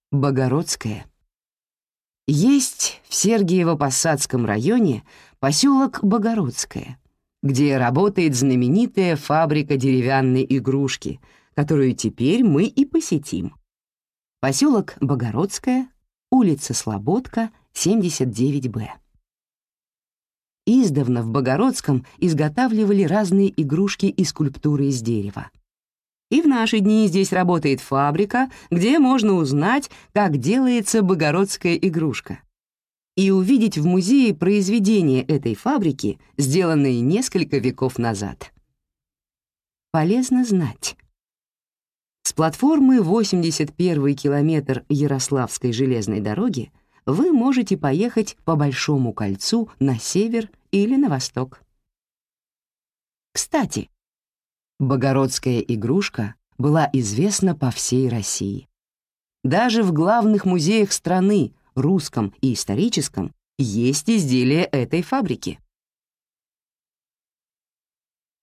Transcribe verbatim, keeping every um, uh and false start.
Богородское. Есть в Сергиево-Посадском районе поселок Богородское, где работает знаменитая фабрика деревянной игрушки, которую теперь мы и посетим. Поселок Богородское, улица Слободка, семьдесят девять Б. Издавна в Богородском изготавливали разные игрушки и скульптуры из дерева. И в наши дни здесь работает фабрика, где можно узнать, как делается богородская игрушка, и увидеть в музее произведения этой фабрики, сделанные несколько веков назад. Полезно знать. С платформы восемьдесят первый километр Ярославской железной дороги вы можете поехать по Большому кольцу на север или на восток. Кстати, богородская игрушка была известна по всей России. Даже в главных музеях страны, русском и историческом, есть изделия этой фабрики.